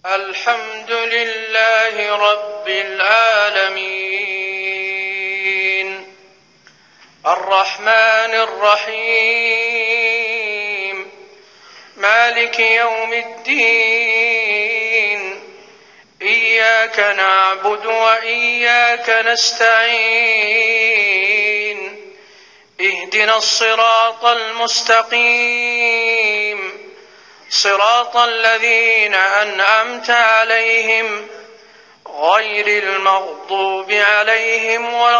الحمد لله رب العالمين الرحمن الرحيم مالك يوم الدين إياك نعبد وإياك نستعين اهدنا الصراط المستقيم صراط الذين أنعمت عليهم غير المغضوب عليهم ولا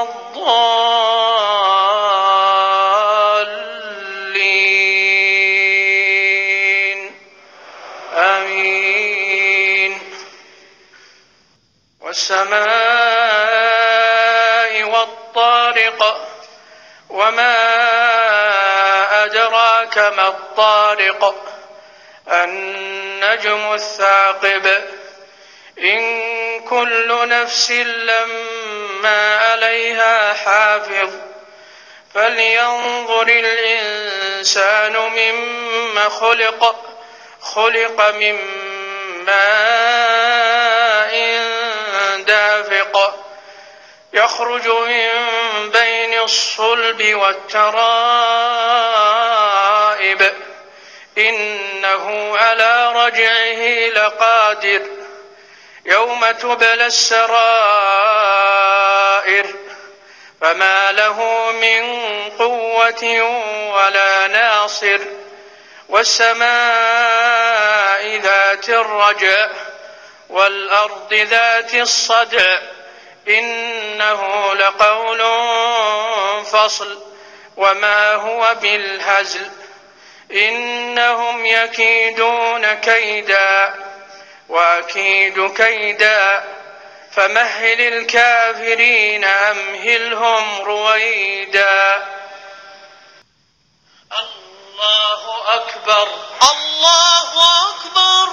الضالين آمين. والسماء والطارق وما أدراك ما الطارق النجم الثاقب إن كل نفس لما عليها حافظ فلينظر الإنسان مما خلق من ماء دافق يخرج من بين الصلب والترائب إنه على رجعه لقادر يوم تبلى السرائر فما له من قوة ولا ناصر والسماء ذات الرجع والأرض ذات الصدع إنه لقول فصل وما هو بالهزل إنهم يكيدون كيدا وأكيد كيدا فمهل الكافرين أمهلهم رويدا. الله أكبر الله أكبر.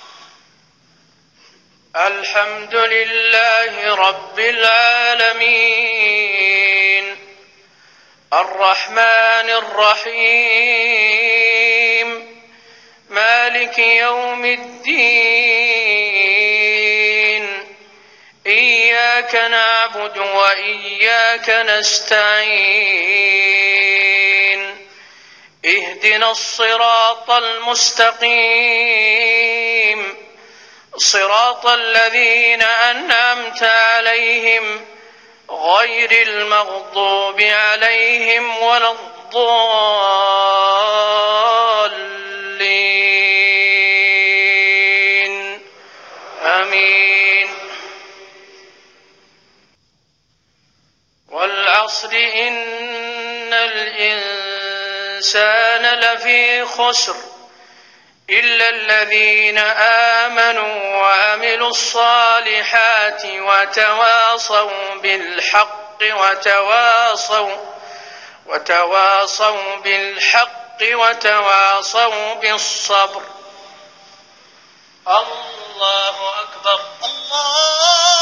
الحمد لله رب العالمين الرحمن الرحيم مالك يوم الدين إياك نعبد وإياك نستعين اهدنا الصراط المستقيم صراط الذين أنعمت عليهم غير المغضوب عليهم ولا الضالين آمين. والعصر إن الإنسان لفي خسر إلا الذين آمنوا وعملوا الصالحات وتواصوا بالحق وتواصوا بالصبر. الله أكبر. الله